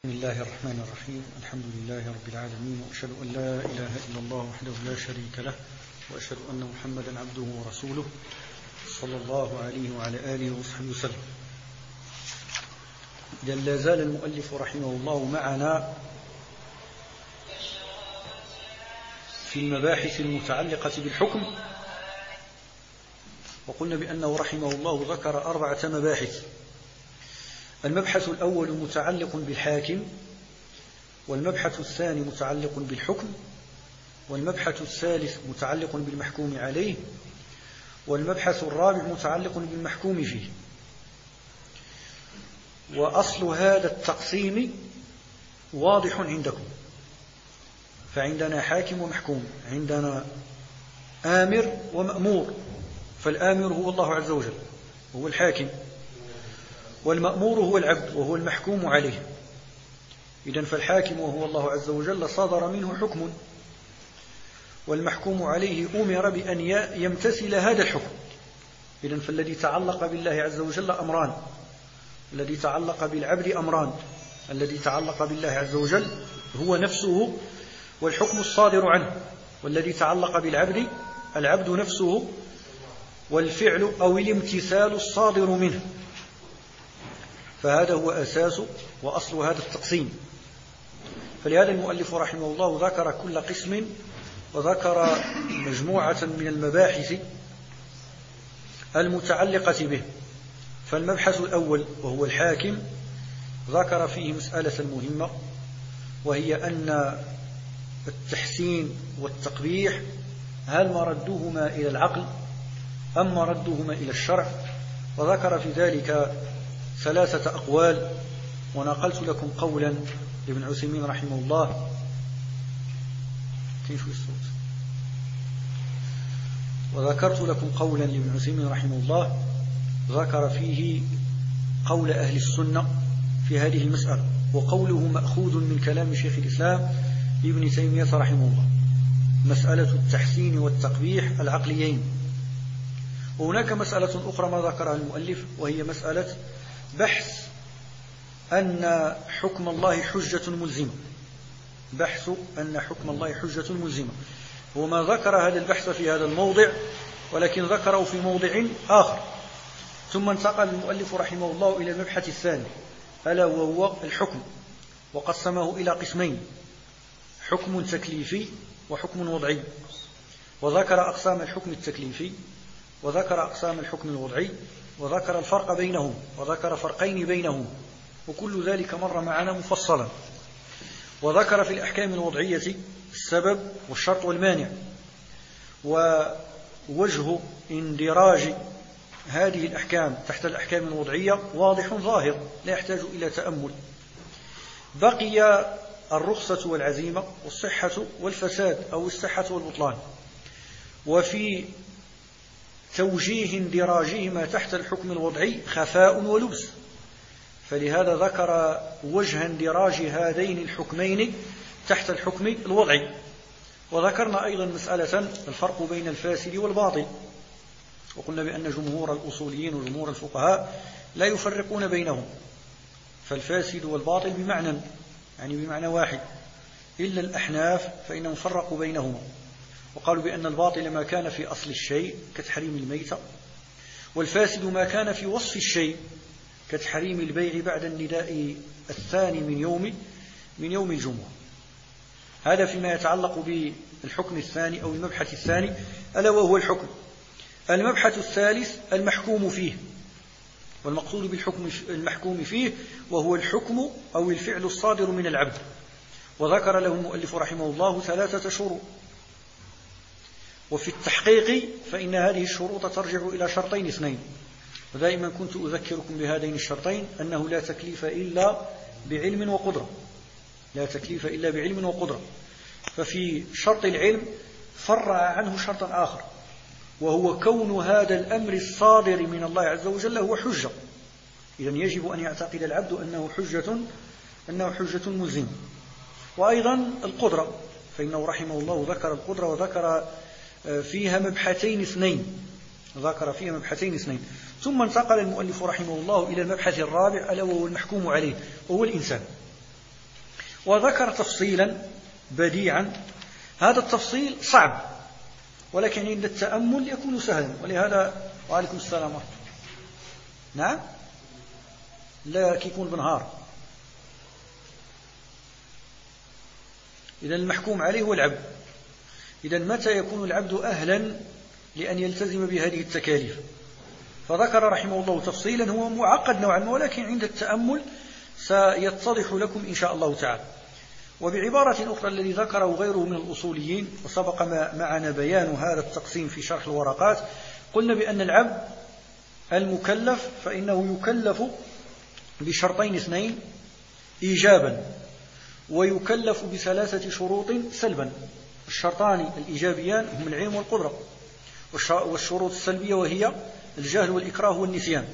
بسم الله الرحمن الرحيم. الحمد لله رب العالمين، وأشهد أن لا إله إلا الله وحده لا شريك له، وأشهد أن محمدا عبده ورسوله صلى الله عليه وعلى آله وصحبه وسلم. إذا لا زال المؤلف رحمه الله معنا في المباحث المتعلقة بالحكم، وقلنا بأنه رحمه الله ذكر 4 مباحث. المبحث الأول متعلق بالحاكم، والمبحث الثاني متعلق بالحكم، والمبحث الثالث متعلق بالمحكوم عليه، والمبحث الرابع متعلق بالمحكوم فيه. وأصل هذا التقسيم واضح عندكم، فعندنا حاكم ومحكوم، عندنا آمر ومأمور، فالآمر هو الله عز وجل وهو الحاكم، والمأمور هو العبد وهو المحكوم عليه. إذن فالحاكم وهو الله عز وجل صدر منه حكم، والمحكوم عليه أمر بأن يمتثل هذا الحكم. إذن فالذي تعلق بالله عز وجل أمران، الذي تعلق بالعبد أمران. الذي تعلق بالله عز وجل هو نفسه والحكم الصادر عنه، والذي تعلق بالعبد العبد نفسه والفعل أو الامتثال الصادر منه. فهذا هو أساس وأصل هذا التقسيم. فلهذا المؤلف رحمه الله ذكر كل قسم وذكر مجموعة من المباحث المتعلقة به. فالمبحث الأول وهو الحاكم ذكر فيه مسألة مهمة، وهي أن التحسين والتقبيح هل مردهما إلى العقل أم مردهما إلى الشرع؟ وذكر في ذلك 3 أقوال، ونقلت لكم قولا لابن عثيمين رحمه الله. وذكرت لكم قولا لابن عثيمين رحمه الله ذكر فيه قول أهل السنة في هذه المسألة، وقوله مأخوذ من كلام شيخ الإسلام ابن تيمية رحمه الله، مسألة التحسين والتقبيح العقليين. وهناك مسألة أخرى ما ذكرها المؤلف، وهي مسألة بحث أن حكم الله حجة ملزمة، بحث أن حكم الله حجة ملزمة. وما ذكر هذا البحث في هذا الموضع، ولكن ذكره في موضع آخر. ثم انتقل المؤلف رحمه الله إلى المبحث الثاني، ألا وهو الحكم، وقسمه إلى قسمين: حكم تكليفي وحكم وضعي. وذكر أقسام الحكم التكليفي، وذكر أقسام الحكم الوضعي، وذكر الفرق بينهم، وذكر فرقين بينهم، وكل ذلك مر معنا مفصلا. وذكر في الأحكام الوضعية السبب والشرط والمانع، ووجه اندراج هذه الأحكام تحت الأحكام الوضعية واضح ظاهر لا يحتاج إلى تأمل. بقي الرخصة والعزيمة والصحة والفساد أو الصحة والبطلان، وفي توجيه اندراجهما تحت الحكم الوضعي خفاء ولبس. فلهذا ذكر وجه اندراج هذين الحكمين تحت الحكم الوضعي. وذكرنا أيضا مسألة الفرق بين الفاسد والباطل، وقلنا بأن جمهور الأصوليين وجمهور الفقهاء لا يفرقون بينهم، فالفاسد والباطل بمعنى بمعنى واحد، إلا الأحناف فإنهم فرقوا بينهما، وقالوا بأن الباطل ما كان في أصل الشيء كتحريم الميتة، والفاسد ما كان في وصف الشيء كتحريم البيع بعد النداء الثاني من يوم الجمعة. هذا فيما يتعلق بالحكم الثاني أو المبحث الثاني، ألا وهو الحكم. المبحث الثالث المحكوم فيه، والمقصود بالحكم المحكوم فيه وهو الحكم أو الفعل الصادر من العبد. وذكر له المؤلف رحمه الله 3 شروط. وفي التحقيق فإن هذه الشروط ترجع إلى شرطين 2، ودائما كنت أذكركم بهذين الشرطين: أنه لا تكليف إلا بعلم وقدرة، لا تكليف إلا بعلم وقدرة. ففي شرط العلم فرع عنه شرطا آخر، وهو كون هذا الأمر الصادر من الله عز وجل هو حجة. إذن يجب أن يعتقد العبد أنه حجة ملزمة. وأيضا القدرة، فإنه رحمه الله ذكر القدرة وذكر فيها مبحثين اثنين. ثم انتقل المؤلف رحمه الله إلى المبحث الرابع، ألا وهو المحكوم عليه، وهو الإنسان. وذكر تفصيلا بديعا. هذا التفصيل صعب، ولكن عند التأمل يكون سهلا، ولهذا وعليكم السلام ورحمة الله. نعم، لا كيكون بنهار. إذن المحكوم عليه هو العبد. إذن متى يكون العبد أهلا لأن يلتزم بهذه التكاليف؟ فذكر رحمه الله تفصيلا هو معقد نوعا ما، ولكن عند التأمل سيتضح لكم إن شاء الله تعالى. وبعبارة أخرى الذي ذكره غيره من الأصوليين، وسبق معنا بيان هذا التقسيم في شرح الورقات، قلنا بأن العبد المكلف فإنه يكلف بشرطين اثنين إيجابا، ويكلف بثلاثة شروط سلبا. الشرطان الإيجابيان هم العلم والقدرة، والشروط السلبية وهي الجهل والإكراه والنسيان.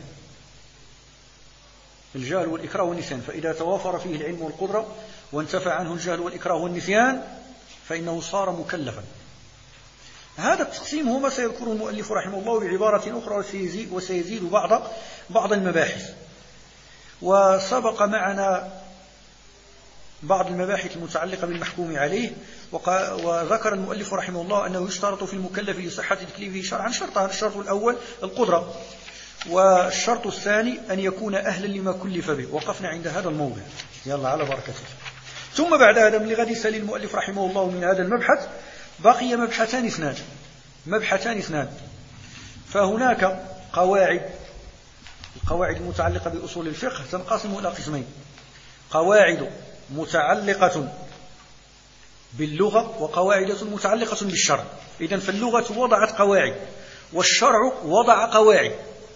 الجهل والإكراه والنسيان، فإذا توافر فيه العلم والقدرة وانتفع عنه الجهل والإكراه والنسيان فإنه صار مكلفا. هذا التقسيم هو ما سيذكره المؤلف رحمه الله بعبارة أخرى، وسيزيد بعض المباحث. وسبق معنا بعض المباحث المتعلقة بالمحكوم عليه، وذكر المؤلف رحمه الله أنه يشترط في المكلف لصحة تكليفه شرعا شرطان: الشرط الأول القدرة، والشرط الثاني أن يكون أهلا لما كلف به. وقفنا عند هذا الموضع، يلا على بركة الله. ثم بعد هذا من لغد سل المؤلف رحمه الله من هذا المبحث بقي مبحثان اثنان. فهناك القواعد المتعلقة بأصول الفقه تنقسم إلى قسمين: قواعد متعلقة باللغة وقواعد متعلقة بالشرع. إذن فاللغة وضعت قواعد والشرع وضع قواعد.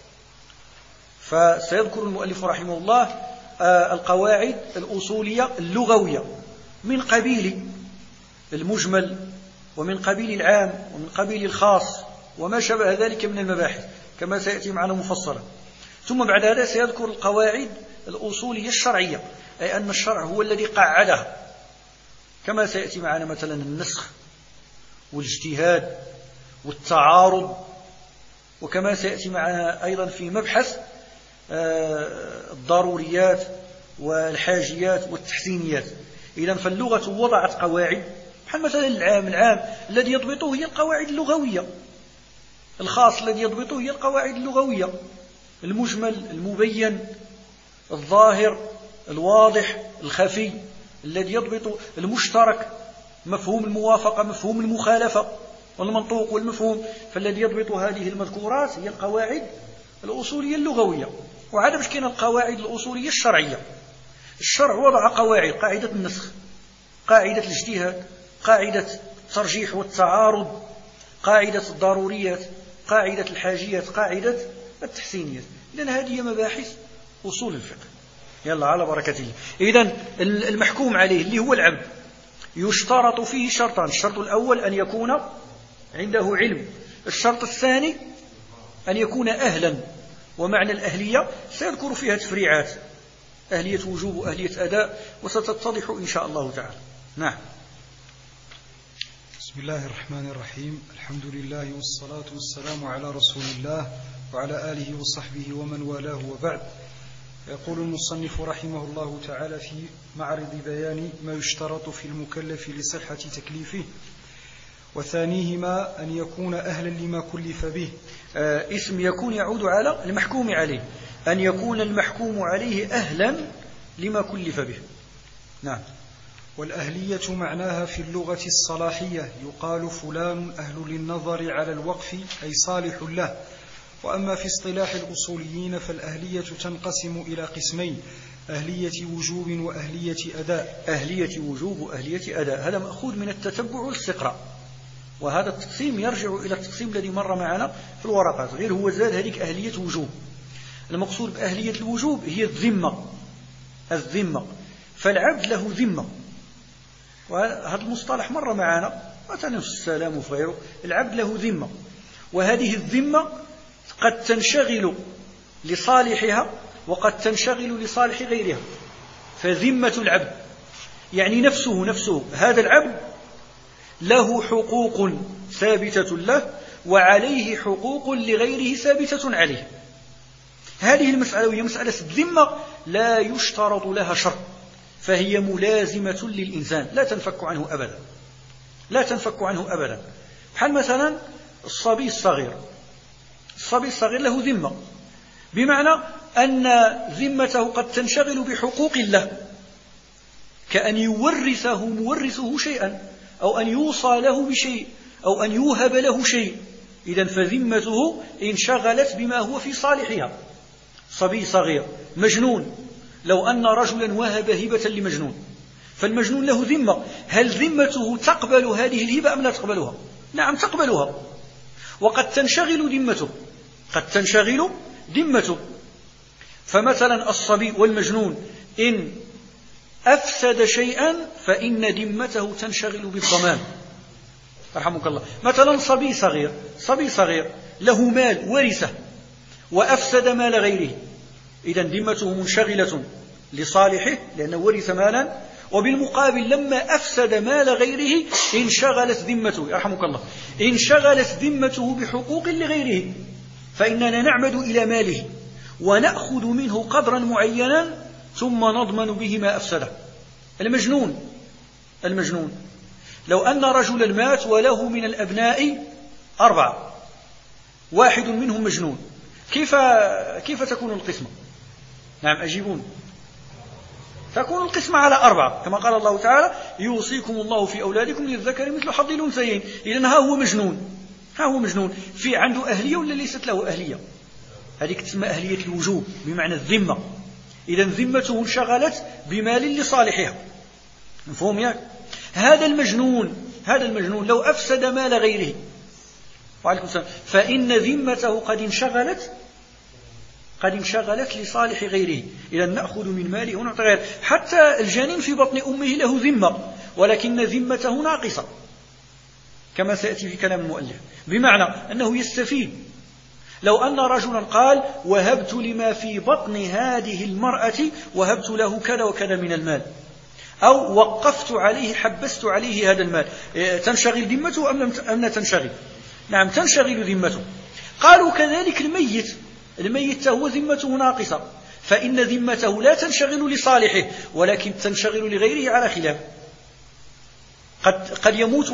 فسيذكر المؤلف رحمه الله القواعد الأصولية اللغوية من قبيل المجمل ومن قبيل العام ومن قبيل الخاص وما شابه ذلك من المباحث كما سيأتي معنا مفصلا. ثم بعد هذا سيذكر القواعد الأصولية الشرعية، أي أن الشرع هو الذي قعدها، كما سيأتي معنا مثلا النسخ والاجتهاد والتعارض، وكما سيأتي معنا أيضا في مبحث الضروريات والحاجيات والتحسينيات. إذن فاللغة وضعت قواعد، مثلا العام الذي يضبطه هي القواعد اللغوية، الخاص الذي يضبطه هي القواعد اللغوية، المجمل المبين الظاهر الواضح الخفي، الذي يضبط المشترك، مفهوم الموافقة، مفهوم المخالفة، والمنطوق والمفهوم. فالذي يضبط هذه المذكورات هي القواعد الأصولية اللغوية. وعاد باش كاين القواعد الأصولية الشرعية. الشرع وضع قواعد: قاعدة النسخ، قاعدة الاجتهاد، قاعدة الترجيح والتعارض، قاعدة الضروريات، قاعدة الحاجيات، قاعدة التحسينيات. إذن هذه مباحث أصول الفقه. يلا على بركة الله. إذن المحكوم عليه اللي هو العبد يشترط فيه شرطان: الشرط الأول أن يكون عنده علم، الشرط الثاني أن يكون أهلا. ومعنى الأهلية سيذكر فيها تفريعات: أهلية وجوب وأهلية أداء، وستتضح إن شاء الله تعالى. نعم. بسم الله الرحمن الرحيم. الحمد لله والصلاة والسلام على رسول الله وعلى آله وصحبه ومن والاه، وبعد. يقول المصنف رحمه الله تعالى في معرض بيان ما يشترط في المكلف لصحة تكليفه، وثانيهما أن يكون أهلا لما كلف به. اسم يكون يعود على المحكوم عليه، أن يكون المحكوم عليه أهلا لما كلف به. نعم. والأهلية معناها في اللغة الصلاحية، يقال فلان أهل للنظر على الوقف أي صالح له. وأما في اصطلاح الأصوليين فالأهلية تنقسم إلى قسمين: أهلية وجوب وأهلية أداء. أهلية وجوب وأهلية أداء، هذا مأخوذ من التتبع والاستقراء، وهذا التقسيم يرجع إلى التقسيم الذي مر معنا في الورقات، غير هو زاد هذيك أهلية وجوب. المقصود بأهلية الوجوب هي الذمة، فالعبد له ذمة، وهذا المصطلح مر معنا مثلا في السلام وفي غيره. العبد له ذمة، وهذه الذمة قد تنشغل لصالحها وقد تنشغل لصالح غيرها. فذمة العبد يعني نفسه، هذا العبد له حقوق ثابتة له وعليه حقوق لغيره ثابتة عليه. هذه المسألة وهي مسألة الذمة لا يشترط لها شرط، فهي ملازمة للإنسان لا تنفك عنه أبدا، لا تنفك عنه أبدا. بحال مثلا الصبي الصغير، الصبي الصغير له ذمة، بمعنى أن ذمته قد تنشغل بحقوق الله، كأن يورثه مورثه شيئا، أو أن يوصى له بشيء، أو أن يوهب له شيء. إذن فذمته انشغلت بما هو في صالحها. صبي صغير، مجنون، لو أن رجلا وهب هبة لمجنون، فالمجنون له ذمة، هل ذمته تقبل هذه الهبة أم لا تقبلها؟ نعم تقبلها، وقد تنشغل ذمته، قد تنشغل ذمته. فمثلا الصبي والمجنون إن أفسد شيئا فإن ذمته تنشغل بالضمان. رحمك الله. مثلا صبي صغير له مال ورثه وأفسد مال غيره، إذن ذمته منشغلة لصالحه لأنه ورث مالا، وبالمقابل لما أفسد مال غيره انشغلت ذمته، يرحمك الله، انشغلت ذمته بحقوق لغيره، فإننا نعمد إلى ماله ونأخذ منه قدرا معينا ثم نضمن به ما أفسده. المجنون لو أن رجلا مات وله من الأبناء 4، واحد منهم مجنون، كيف تكون القسمة؟ نعم أجيبون. تكون القسمة على 4 كما قال الله تعالى: يوصيكم الله في أولادكم للذكر مثل حظ الأنثيين. إذن ها هو مجنون، في عنده أهلية ولا ليست له أهلية؟ هذه تسمى أهلية الوجوب، بمعنى الذمة. إذن ذمته انشغلت بمال لصالحها. مفهوم ياك؟ هذا المجنون لو أفسد مال غيره، وعليكم السلام، فإن ذمته قد انشغلت لصالح غيره. إذا نأخذ من ماله ونعطي غيره. حتى الجنين في بطن أمه له ذمة، ولكن ذمته ناقصة كما سيأتي في كلام المؤلف، بمعنى أنه يستفيد. لو أن رجلا قال: وهبت لما في بطن هذه المرأة وهبت له كذا وكذا من المال، أو وقفت عليه، حبست عليه هذا المال، تنشغل ذمته أم لا تنشغل؟ نعم تنشغل ذمته. قالوا كذلك الميت هو ذمته ناقصة، فإن ذمته لا تنشغل لصالحه ولكن تنشغل لغيره على خلاف. قد يموت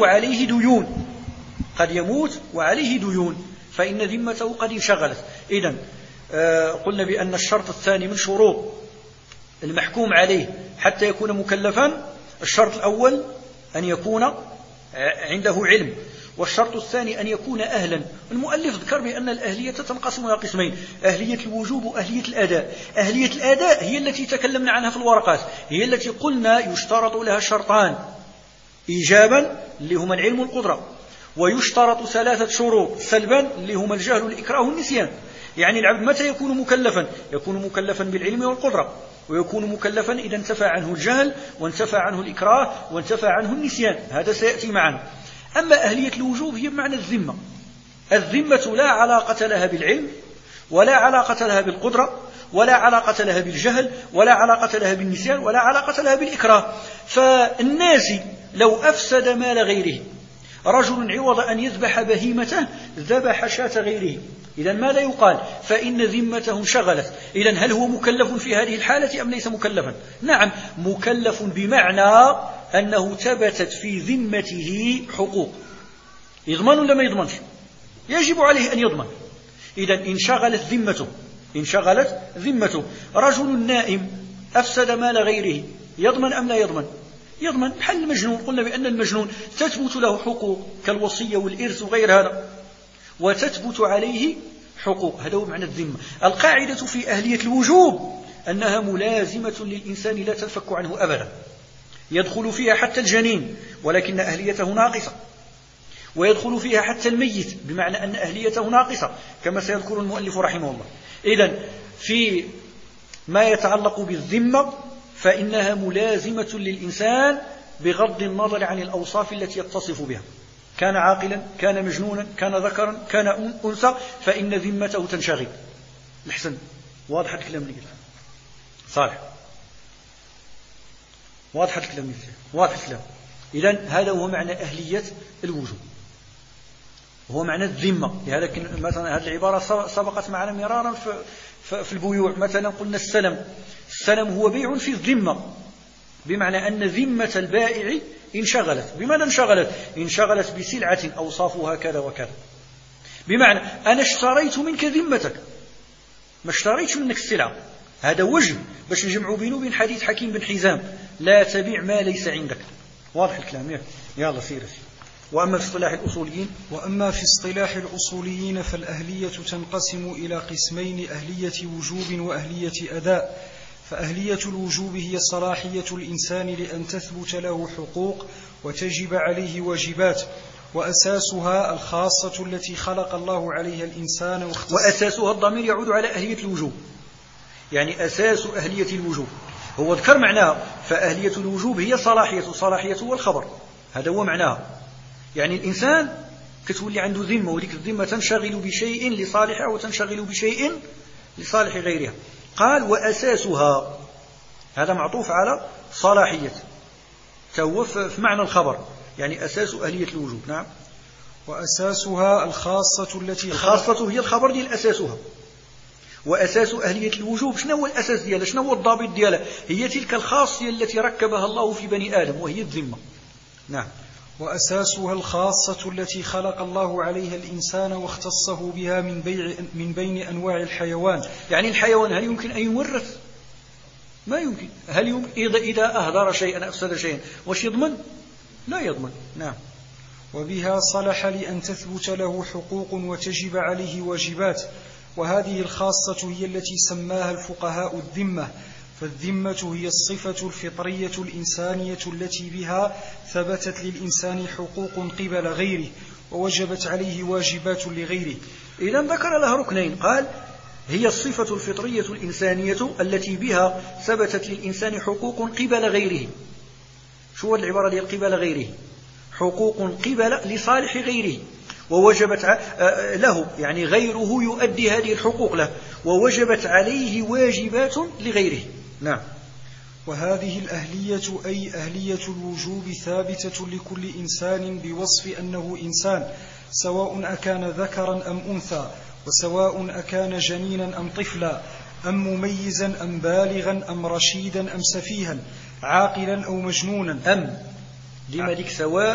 وعليه ديون، فإن ذمته قد انشغلت. إذن قلنا بأن الشرط الثاني من شروط المحكوم عليه حتى يكون مكلفا، الشرط الأول أن يكون عنده علم، والشرط الثاني أن يكون أهلا. المؤلف ذكر بأن الأهلية تنقسم إلى قسمين: أهلية الوجوب وأهلية الأداء. أهلية الأداء هي التي تكلمنا عنها في الورقات، هي التي قلنا يشترط لها شرطان إيجابا اللي هما العلم والقدرة، ويشترط 3 شروط سلبا اللي هما الجهل والإكراه والنسيان. يعني العبد متى يكون مكلفا؟ يكون مكلفا بالعلم والقدرة، ويكون مكلفا إذا انتفى عنه الجهل وانتفى عنه الإكراه وانتفى عنه النسيان. هذا سيأتي معنا. أما أهلية الوجوب هي بمعنى الذمة لا علاقة لها بالعلم، ولا علاقة لها بالقدرة، ولا علاقة لها بالجهل، ولا علاقة لها بالنسيان، ولا علاقة لها بالإكراه. فالناس لو أفسد مال غيره، رجل عوض أن يذبح بهيمته ذبح شاة غيره، إذن ماذا يقال؟ فإن ذمته انشغلت. إذن هل هو مكلف في هذه الحالة أم ليس مكلفا؟ نعم مكلف، بمعنى أنه ثبتت في ذمته حقوق. يضمن ولا ما يضمنش؟ يجب عليه أن يضمن. إذن انشغلت ذمته. رجل نائم أفسد مال غيره، يضمن أم لا يضمن؟ يضمن. بحال المجنون، قلنا بأن المجنون تثبت له حقوق كالوصية والإرث وغير هذا، وتثبت عليه حقوق. هذا هو معنى الذمة. القاعدة في أهلية الوجوب أنها ملازمة للإنسان لا تنفك عنه أبدا، يدخل فيها حتى الجنين ولكن أهليته ناقصة، ويدخل فيها حتى الميت بمعنى أن أهليته ناقصة كما سيذكر المؤلف رحمه الله. إذن في ما يتعلق بالذمة فإنها ملازمة للإنسان بغض النظر عن الأوصاف التي يتصف بها، كان عاقلا، كان مجنونا، كان ذكرا، كان أنثى، فإن ذمته تنشغل. الحسن واضح الكلام اللي قلت صالح؟ واضح الكلام. إذن هذا هو معنى أهلية الوجوب، هو معنى الذمة. لهذا مثلا هذه العبارة سبقت معنا مرارا في البيوع. مثلا قلنا السلم هو بيع في الذمة، بمعنى أن ذمة البائع انشغلت. بماذا انشغلت؟ انشغلت بسلعة أوصافها كذا وكذا. بمعنى أنا اشتريت منك ذمتك، ما اشتريتش منك السلعة. هذا وجه باش نجمعوا بينه وبين حديث حكيم بن حزام: لا تبيع ما ليس عندك. واضح الكلام؟ يلا سير. وأما في اصطلاح الأصوليين فالأهلية تنقسم إلى قسمين: أهلية وجوب وأهلية أداء. فأهلية الوجوب هي صلاحية الإنسان لأن تثبت له حقوق وتجب عليه واجبات، وأساسها الخاصة التي خلق الله عليها الإنسان وأساسها الضمير يعود على أهلية الوجوب، يعني أساس أهلية الوجوب هو ذكر معناها. فأهلية الوجوب هي صلاحية والخبر، هذا هو معناها. يعني الإنسان كتولي عنده ذمة، وليك الذمة تنشغل بشيء لصالحها وتنشغل بشيء لصالح غيرها. قال وأساسها، هذا معطوف على صلاحية، فهو في معنى الخبر، يعني أساس أهلية الوجوب. نعم. وأساسها الخاصة الخاصة هي الخبر ديال أساسها. وأساس أهلية الوجوب شنو هو الأساس ديالها؟ شنو هو الضابط ديالها؟ هي تلك الخاصية التي ركبها الله في بني آدم، وهي الذمة. نعم. وأساسها الخاصة التي خلق الله عليها الإنسان واختصه بها من بين أنواع الحيوان. يعني الحيوان هل يمكن أن يورث؟ ما يمكن. هل يمكن إذا أهدر شيئا أفسد شيئا وش يضمن؟ لا يضمن. نعم. وبها صلح لأن تثبت له حقوق وتجب عليه واجبات، وهذه الخاصة هي التي سماها الفقهاء الذمة. فالذمة هي الصفة الفطرية الإنسانية التي بها ثبتت للإنسان حقوق قبل غيره ووجبت عليه واجبات لغيره. إذن ذكر لها ركنين، قال هي الصفة الفطرية الإنسانية التي بها ثبتت للإنسان حقوق قبل غيره. شو العبارة دي قبل غيره؟ حقوق قبل لصالح غيره، ووجبت له، يعني غيره يؤدي هذه الحقوق له، ووجبت عليه واجبات لغيره. نعم. وهذه الأهلية أي أهلية الوجوب ثابتة لكل إنسان بوصف أنه إنسان، سواء أكان ذكرا أم أنثى، وسواء أكان جنينا أم طفلا، أم مميزا أم بالغا أم رشيدا أم سفيها، عاقلا أو مجنونا. أم ديما ديك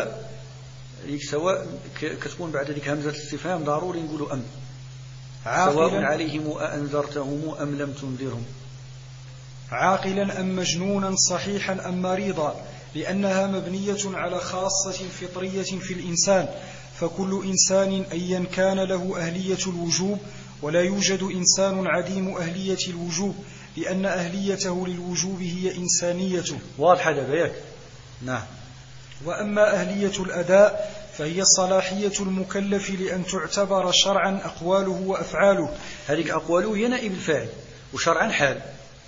سواء كتكون بعد ذلك همزة الاستفهام ضروري نقولوا أم. سواء عليهم أأنذرتهم أم لم تنذرهم. عاقلا أم مجنونا، صحيحا أم مريضا، لأنها مبنية على خاصة فطرية في الإنسان. فكل إنسان أيا كان له أهلية الوجوب، ولا يوجد إنسان عديم أهلية الوجوب، لأن أهليته للوجوب هي إنسانيته. واضح هذا بيك؟ نعم. وأما أهلية الأداء فهي صلاحية المكلف لأن تعتبر شرعا أقواله وأفعاله. هذه أقواله هي نائب الفاعل، وشرعا حال،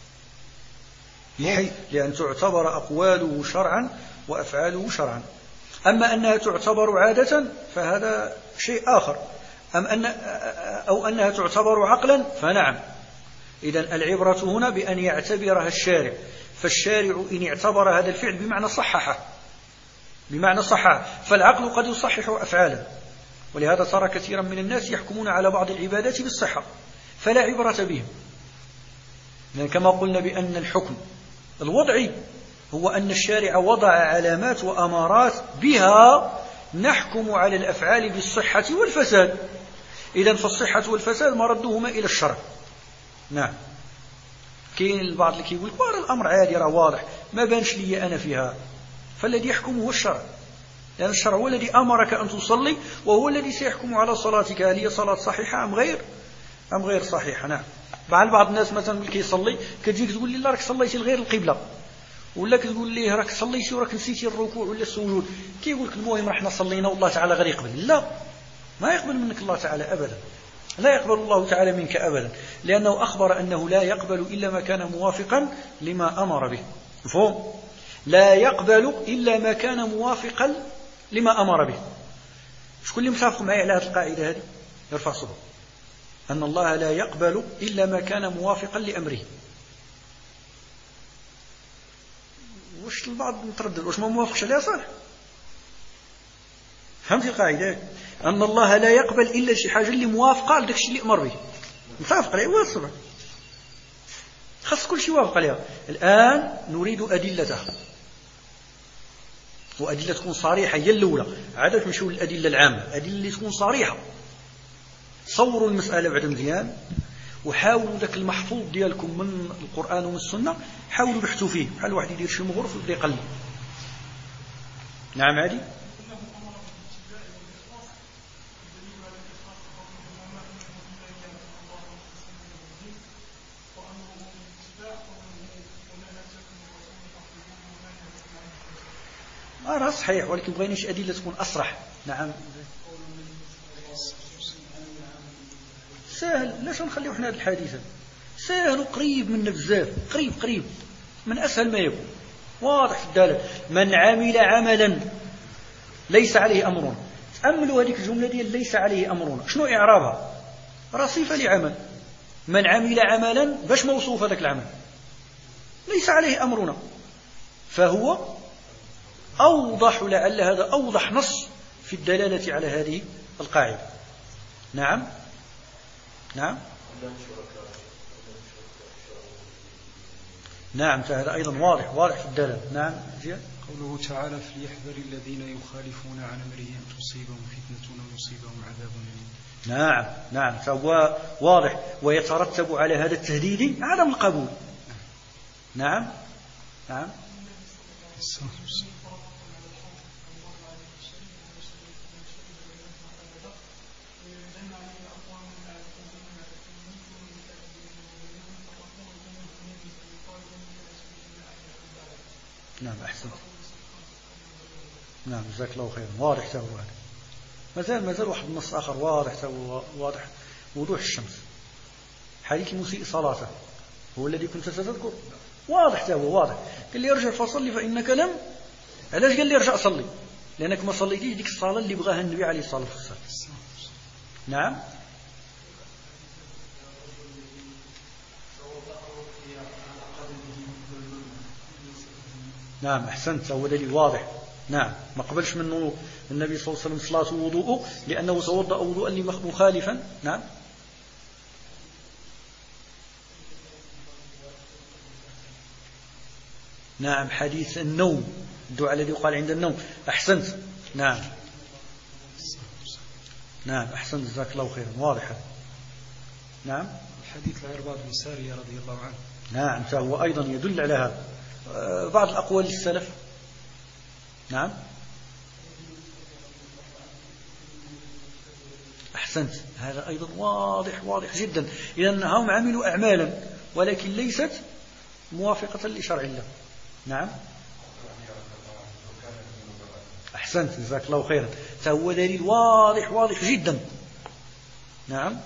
لأن تعتبر أقواله شرعا وأفعاله شرعا. أما أنها تعتبر عادة فهذا شيء آخر، أو أنها تعتبر عقلا فنعم. إذن العبرة هنا بأن يعتبرها الشارع، فالشارع إن اعتبر هذا الفعل بمعنى صحة، فالعقل قد يصحح أفعالا. ولهذا ترى كثيرا من الناس يحكمون على بعض العبادات بالصحة فلا عبرة بهم، لأن كما قلنا بأن الحكم الوضعي هو أن الشارع وضع علامات وأمارات بها نحكم على الأفعال بالصحة والفساد. إذن فالصحة والفساد مردهما إلى الشرع. نعم. كاين البعض اللي كيقول الأمر عادي راه واضح ما بانش لي أنا فيها، فالذي يحكم هو الشرع، لأن الشرع هو الذي أمرك أن تصلي، وهو الذي سيحكم على صلاتك هل هي صلاة صحيحة أم غير صحيحة. نعم. بعض الناس مثلا كيصلي كتجيك تقول لي لا راك صليتي لغير القبلة، ولا كتقول ليه راك صليتي وراك نسيتي الركوع ولا السجود، كيقول لك المهم رحنا صلينا والله تعالى غير يقبل. لا، ما يقبل منك الله تعالى أبدا، لا يقبل الله تعالى منك أبدا، لأنه أخبر أنه لا يقبل إلا ما كان موافقا لما أمر به. مفهوم؟ لا يقبل إلا ما كان موافقا لما أمر به. شكون اللي متفق معي على هذه القاعدة هذه؟ يرفع صبه. أن الله لا يقبل إلا ما كان موافقا لأمره. وش البعض متردد وش ما موافقش عليها صالح؟ فهمت القاعدة؟ أن الله لا يقبل إلا شي حاجة اللي موافقة لداك الشيء اللي أمر به، متفق عليه والصبر. خاص كل شيء يوافق عليها. الآن نريد أدلتها، وأدلة تكون صريحة هي الأولى، عادة نمشيو للأدلة العامة، أدلة اللي تكون صريحة. صوروا المسألة بعد مزيان، وحاولوا ذاك المحفوظ ديالكم من القرآن ومن السنة حاولوا بحثوا فيه، بحال واحد يدير شي مغرف ويبدا يقلب. نعم عادي. راه صحيح، ولكن بغيناش أدلة تكون أصرح. نعم سهل، لاش نخليو حنا هذا الحديث سهل وقريب منا بزاف، قريب من أسهل ما يكون، واضح في الدلالة. من عمل عملا ليس عليه أمرنا. تأملوا هذيك الجملة ديال ليس عليه أمرنا، شنو إعرابها؟ رصيفة لعمل. من عمل عملا باش موصوف هذاك العمل ليس عليه أمرنا، فهو أوضح، لعل هذا أوضح نص في الدلالة على هذه القاعدة. نعم هذا أيضا واضح في الدلالة. نعم قوله تعالى فليحذر الذين يخالفون عن أمره أن تصيبهم فتنة أو يصيبهم عذاب أليم. نعم فهو واضح، ويترتب على هذا التهديد عدم القبول. نعم أحسنت. نعم جزاك الله خيرا. واضح هو هذا. مازال واحد النص آخر واضح وضوح الشمس. حديث المسيء صلاته هو الذي كنت ستذكر، واضح واضح. قال لي ارجع فصلي فإنك لم. علاش قال لي ارجع صلي؟ لأنك ما صليتيش ديك الصلاة اللي بغاها النبي عليه الصلاة والسلام. نعم أحسنت، هو دليل واضح. نعم ما قبلش منه النبي صلى الله عليه وسلم صلاة وضوءه لأنه توضأ وضوءا مخالفا. نعم حديث النوم، الدعاء الذي يقال عند النوم. أحسنت. نعم أحسنت جزاك الله خيرا. واضح. نعم حديث العرباض بن سارية رضي الله عنه. نعم فهو أيضا يدل على هذا. بعض الأقوال للسلف. نعم أحسنت، هذا أيضا واضح جدا. إذن هم عملوا أعمالا ولكن ليست موافقة لشرع الله. نعم أحسنت جزاك الله خيرا، فهو دليل واضح جدا. نعم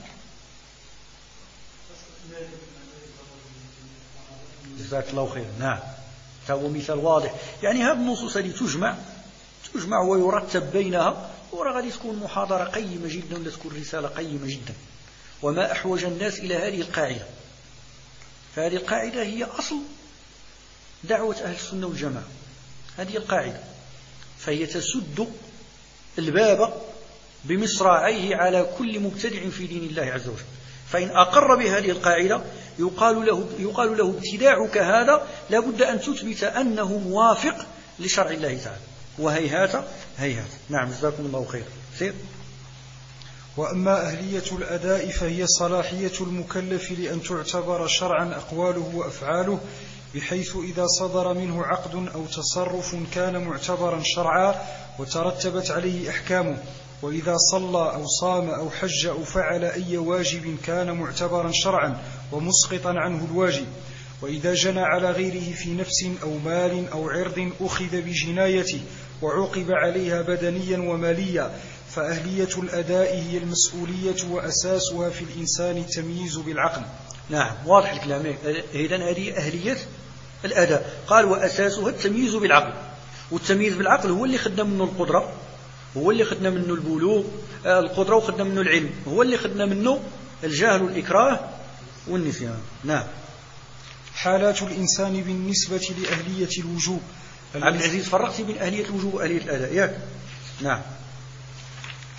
جزاك الله خيرا. نعم فهو مثال واضح. يعني هذه النصوص اللي تجمع ويرتب بينها، ورا غادي تكون محاضرة قيمة جدا، ولا تكون رسالة قيمة جدا. وما أحوج الناس إلى هذه القاعدة، فهذه القاعدة هي أصل دعوة أهل السنة والجماعة. هذه القاعدة، فهي تسد الباب بمصراعيه على كل مبتدع في دين الله عز وجل. فإن أقر بهذه القاعدة يقال له ابتداعك هذا لابد أن تثبت أنه موافق لشرع الله تعالى، وهيهات. نعم جزاكم الله خير. وأما أهلية الأداء فهي صلاحية المكلف لأن تعتبر شرعا أقواله وأفعاله، بحيث إذا صدر منه عقد أو تصرف كان معتبرا شرعا وترتبت عليه أحكامه، وإذا صلى أو صام أو حج أو فعل أي واجب كان معتبرا شرعا ومسقطا عنه الواجب. وإذا جنى على غيره في نفس أو مال أو عرض أخذ بجنايته وعوقب عليها بدنيا وماليا. فأهلية الأداء هي المسؤولية، وأساسها في الإنسان التمييز بالعقل. نعم واضح الكلام. إذن هذه أهلية الأداء. قال وأساسها التمييز بالعقل، والتمييز بالعقل هو اللي خدنا منه القدرة، هو اللي خدنا منه البلوغ، القدرة وخدنا منه العلم، هو اللي خدنا منه الجهل والإكراه والنسيان. نعم حالات الإنسان بالنسبة لأهلية الوجوب. عبد العزيز فرقت بين أهلية الوجوب وأهلية الأداء ياك؟ نعم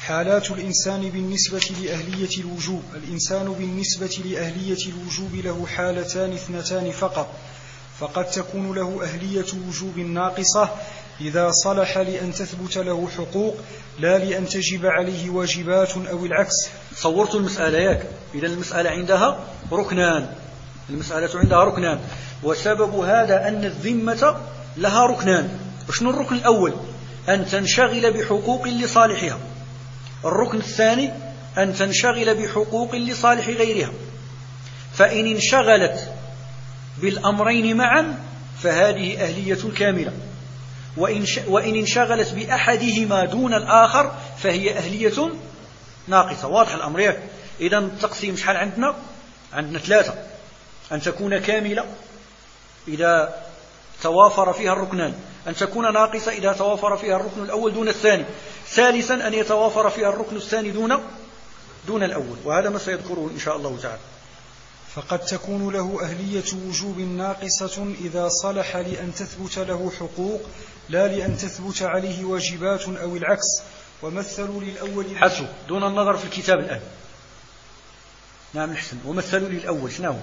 حالات الإنسان بالنسبة لأهلية الوجوب. الإنسان بالنسبة لأهلية الوجوب له حالتان اثنتان فقط، فقد تكون له أهلية وجوب ناقصة إذا صلح لأن تثبت له حقوق لا لأن تجب عليه واجبات أو العكس. صورت المسألة ياك؟ إذا المسألة عندها ركنان، المسألة عندها ركنان، وسبب هذا أن الذمة لها ركنان. وشنو الركن الأول؟ أن تنشغل بحقوق لصالحها. الركن الثاني أن تنشغل بحقوق لصالح غيرها. فإن انشغلت بالأمرين معا فهذه أهلية كاملة، وإن انشغلت بأحدهما دون الآخر فهي أهلية ناقصة. واضح الأمر ياك؟ إذا التقسيم شحال عندنا؟ عندنا ثلاثة: أن تكون كاملة إذا توافر فيها الركنان، أن تكون ناقصة إذا توافر فيها الركن الأول دون الثاني، ثالثا أن يتوافر فيها الركن الثاني دون الأول، وهذا ما سيذكره إن شاء الله تعالى. فقد تكون له أهلية وجوب ناقصة إذا صلح لأن تثبت له حقوق لا لأن تثبت عليه واجبات أو العكس. ومثلوا للأول حسوا دون النظر في الكتاب الآن. نعم الحسن. ومثلوا للأول شنو هو؟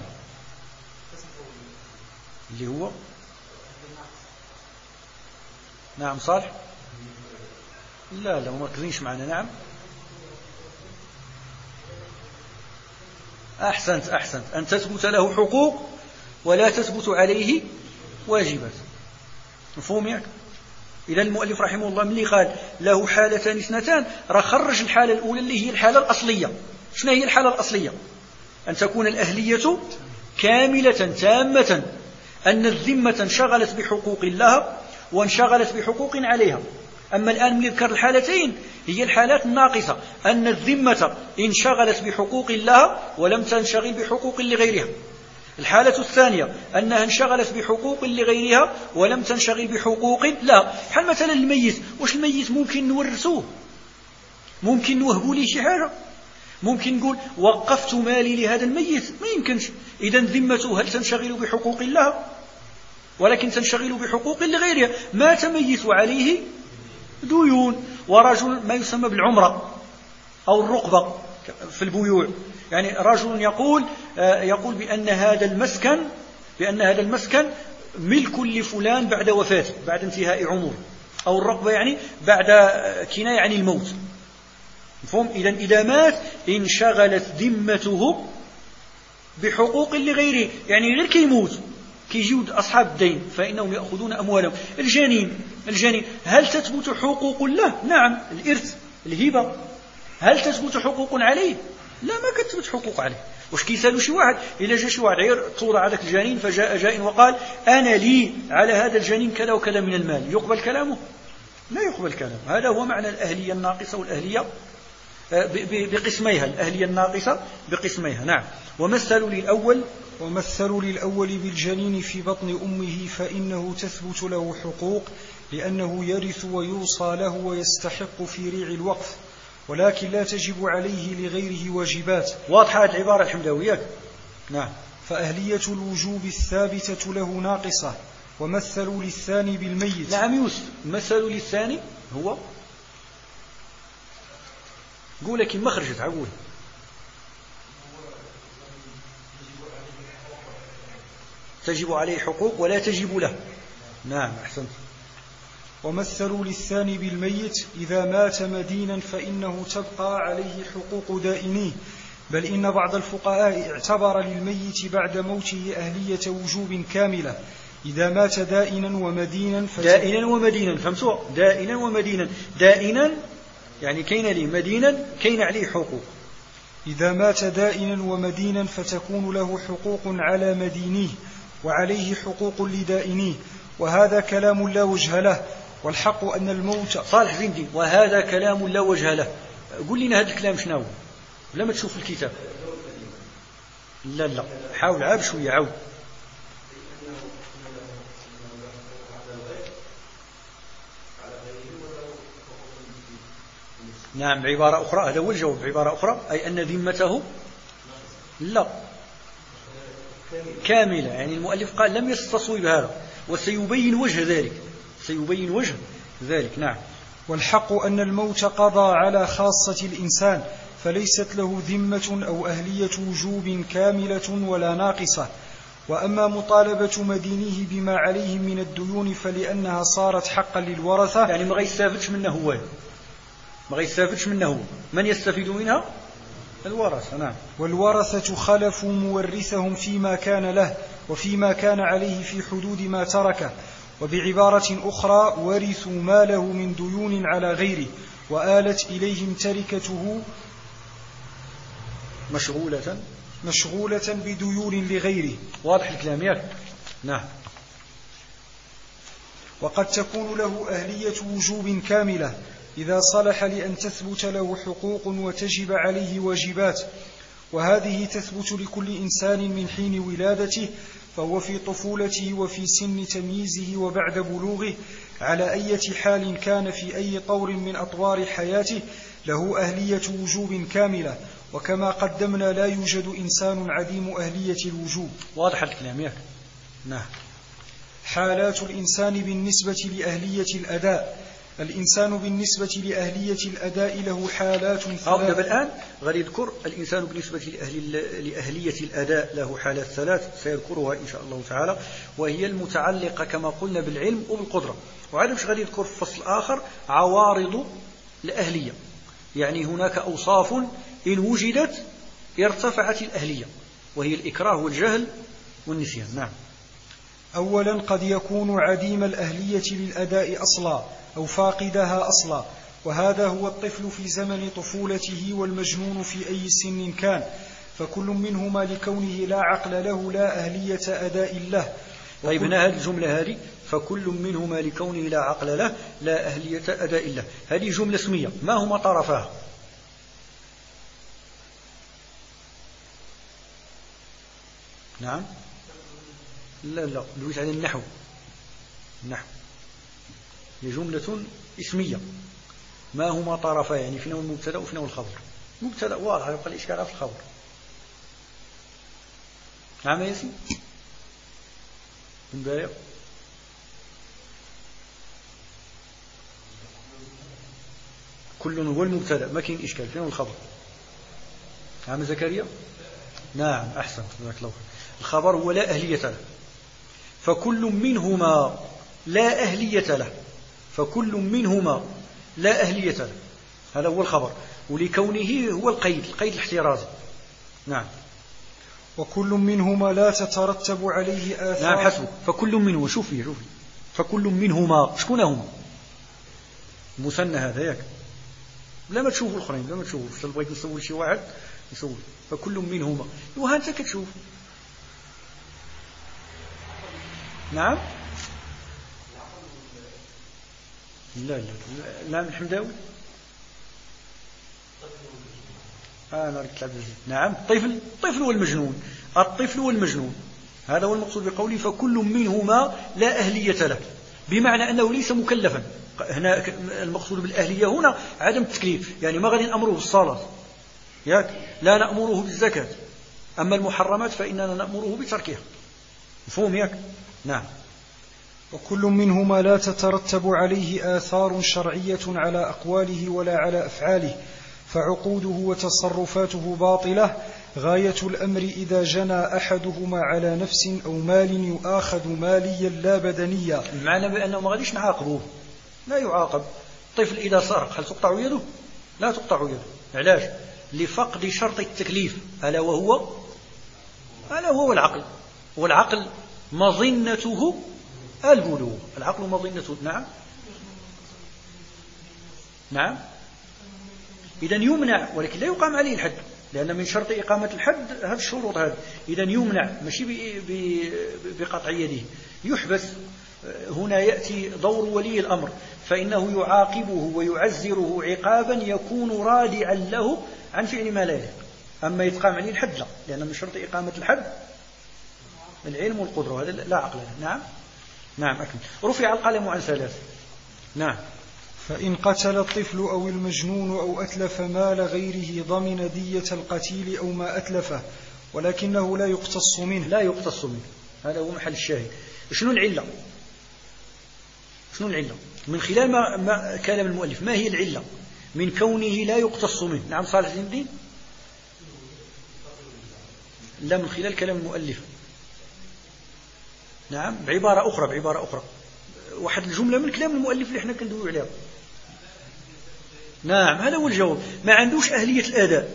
اللي هو نعم صالح. لا مركزينش معنا. نعم أحسنت أن تثبت له حقوق ولا تثبت عليه واجبات. مفهوم ياك؟ إذا المؤلف رحمه الله ملي قال له حالتان اثنتان راه خرج الحالة الأولى اللي هي الحالة الأصلية. شنو هي الحالة الأصلية؟ أن تكون الأهلية كاملة تامة، أن الذمة انشغلت بحقوق الله وانشغلت بحقوق عليها. أما الآن من يذكر الحالتين هي الحالات الناقصة، أن الذمة انشغلت بحقوق الله ولم تنشغل بحقوق لغيرها. الحالة الثانية أنها انشغلت بحقوق لغيرها ولم تنشغل بحقوق لا. بحال مثلا الميت، واش الميت ممكن نورثوه؟ ممكن نوهبوا ليه شي حاجة؟ ممكن نقول وقفت مالي لهذا الميت؟ ما يمكنش. إذا ذمته هل تنشغل بحقوق الله؟ ولكن تنشغل بحقوق لغيرها. ما تميز عليه ديون. ورجل ما يسمى بالعمرة أو الرقبة في البيوع، يعني رجل يقول بأن هذا المسكن ملك لفلان بعد وفاته، بعد انتهاء عمره. أو الرقبة يعني بعد كناية عن الموت. مفهوم؟ إذا مات انشغلت ذمته بحقوق لغيره، يعني غير كيموت كيجيو أصحاب الدين فإنهم يأخذون أموالهم. الجنين هل تثبت حقوق له؟ نعم. الإرث، الهبة، هل تثبت حقوق عليه؟ لا، ما كتثبت حقوق عليه. واش كيسالوا شي واحد؟ إلا جاء شي واحد غير توضع هذاك الجنين فجاء جائن وقال أنا لي على هذا الجنين كذا وكذا من المال، يقبل كلامه؟ لا يقبل كلامه. هذا هو معنى الأهلية الناقصة والأهلية بقسميها. الأهلية الناقصة بقسميها. نعم. ومثلوا للأول بالجنين في بطن أمه فإنه تثبت له حقوق لأنه يرث ويوصى له ويستحق في ريع الوقف، ولكن لا تجب عليه لغيره واجبات. واضحة هذه العبارة الحمداوية. نعم. فأهلية الوجوب الثابتة له ناقصة. ومثلوا للثاني بالميت. نعم يوسف. مثلوا للثاني هو قول لك ما خرجت عقول. تجب عليه حقوق ولا تجب له. نعم أحسنت. ومثلوا للثاني بالميت إذا مات مدينا فإنه تبقى عليه حقوق دائنيه، بل إن بعض الفقهاء اعتبر للميت بعد موته أهلية وجوب كاملة إذا مات دائنا ومدينا. فهمتوا؟ دائنا يعني كين لي، مدينا كين عليه حقوق. إذا مات دائنا ومدينا فتكون له حقوق على مدينيه وعليه حقوق لدائنيه، وهذا كلام لا وجه له. والحق أن الموت صالح زندي. وهذا كلام لا وجه له. قل لنا هذا الكلام شنو؟ لما تشوف الكتاب. لا حاول عاب شوية عاود. نعم بعبارة أخرى، هذا هو الجواب. بعبارة أخرى أي أن ذمته لا كاملة. يعني المؤلف قال لم يستصوب هذا، وسيبين وجه ذلك. نعم. والحق أن الموت قضى على خاصة الإنسان، فليست له ذمة أو أهلية وجوب كاملة ولا ناقصة. وأما مطالبة مدينيه بما عليهم من الديون فلأنها صارت حقا للورثة، يعني ما غيستافدش منه هو، ما غيستافدش منه هو، من يستفيد منها؟ الورثة. نعم. والورثة خلفوا مورثهم فيما كان له وفيما كان عليه في حدود ما تركه، وبعبارة أخرى ورثوا ما له من ديون على غيره، وآلت إليهم تركته مشغولة بديون لغيره. واضح الكلام ياك؟ نعم. وقد تكون له أهلية وجوب كاملة إذا صلح لأن تثبت له حقوق وتجب عليه واجبات، وهذه تثبت لكل إنسان من حين ولادته، فهو في طفولته وفي سن تمييزه وبعد بلوغه على أي حال كان في أي طور من أطوار حياته له أهلية وجوب كاملة. وكما قدمنا لا يوجد إنسان عديم أهلية الوجوب. واضح الكلام ياك؟ نعم. حالات الإنسان بالنسبة لأهلية الأداء. الإنسان بالنسبة لأهلية الأداء له حالات ثلاث. الآن غادي يذكر الإنسان بالنسبة لأهلية الأداء له حالات ثلاث سيذكرها إن شاء الله تعالى، وهي المتعلقة كما قلنا بالعلم وبالقدرة. وعاد مش غادي يذكر في فصل آخر عوارض الأهلية، يعني هناك أوصاف إن وجدت ارتفعت الأهلية، وهي الإكراه والجهل والنسيان. نعم. أولا قد يكون عديم الأهلية للأداء أصلا أو فاقدها أصلا، وهذا هو الطفل في زمن طفولته والمجنون في أي سن كان، فكل منهما لكونه لا عقل له لا أهلية أداء له. طيب هنا هذه الجملة هذه فكل منهما لكونه لا عقل له لا أهلية أداء له، هذه جملة اسمية، ما هما طرفاها؟ نعم. لا دويت على النحو. هي جملة اسمية، ما هما طرفا، يعني فينا المبتدا وفينا الخبر. مبتدا واضح يبقى الإشكال في الخبر. نعم ياسين من بايع. كل هو المبتدا ما كاين إشكال، فينا الخبر. نعم زكريا. نعم أحسن جزاك الله خير. الخبر هو لا أهلية له، فكل منهما لا أهلية له، فكل منهما لا أهلية له، هذا هو الخبر، ولكونه هو القيد الاحترازي. نعم. وكل منهما لا تترتب عليه آثار. نعم حسب. فكل منهما شوفي فكل منهما شكون هما؟ مثنى هذا ياك؟ لا ما تشوفوا الآخرين، لا ما تشوفوا، بغيت نسول شي واحد نسول. فكل منهما وها أنت كتشوف. نعم. لا من حمداوي. أنا ركت نعم. طفل والمجنون، الطفل والمجنون هذا هو المقصود بقوله فكل منهما لا أهلية له، بمعنى أنه ليس مكلفا. هنا المقصود بالأهلية هنا عدم التكليف، يعني ما غادي نأمره بالصلاة ياك، لا نأمره بالزكاة، أما المحرمات فإننا نأمره بتركها. مفهوم ياك؟ نعم. وكل منهما لا تترتب عليه آثار شرعية على أقواله ولا على أفعاله، فعقوده وتصرفاته باطلة. غاية الأمر إذا جنى أحدهما على نفس أو مال يؤاخذ ماليا لا بدنيا. المعنى بأنه ما غاديش نعاقبه، لا يعاقب. طفل إذا سرق هل تقطع يده؟ لا تقطع يده. علاش؟ لفقد شرط التكليف، ألا وهو العقل، والعقل مظنته البلوغ، العقل مظنته. نعم. إذا يمنع، ولكن لا يقام عليه الحد، لأن من شرط إقامة الحد هذه الشروط هذه. إذا يمنع ماشي بقطع يده، يحبس. هنا يأتي دور ولي الأمر، فإنه يعاقبه ويعزره عقابا يكون رادعا له عن فعل ما لا يليق. أما يتقام عليه الحد لا، لأن من شرط إقامة الحد العلم والقدرة، هذا لا عقل له. نعم أكمل. رفع القلم عن 3. نعم. فإن قتل الطفل أو المجنون أو أتلف مال غيره ضمن دية القتيل أو ما أتلفه، ولكنه لا يقتص منه. هذا هو محل الشاهد. شنو العلة؟ من خلال ما كلام المؤلف ما هي العلة من كونه لا يقتص منه. نعم صالح الدين. لا، من خلال كلام المؤلف. نعم، بعبارة أخرى واحد الجملة من كلام المؤلف اللي احنا كندويو عليها. نعم، هذا هو الجواب. ما عندوش أهلية الأداء،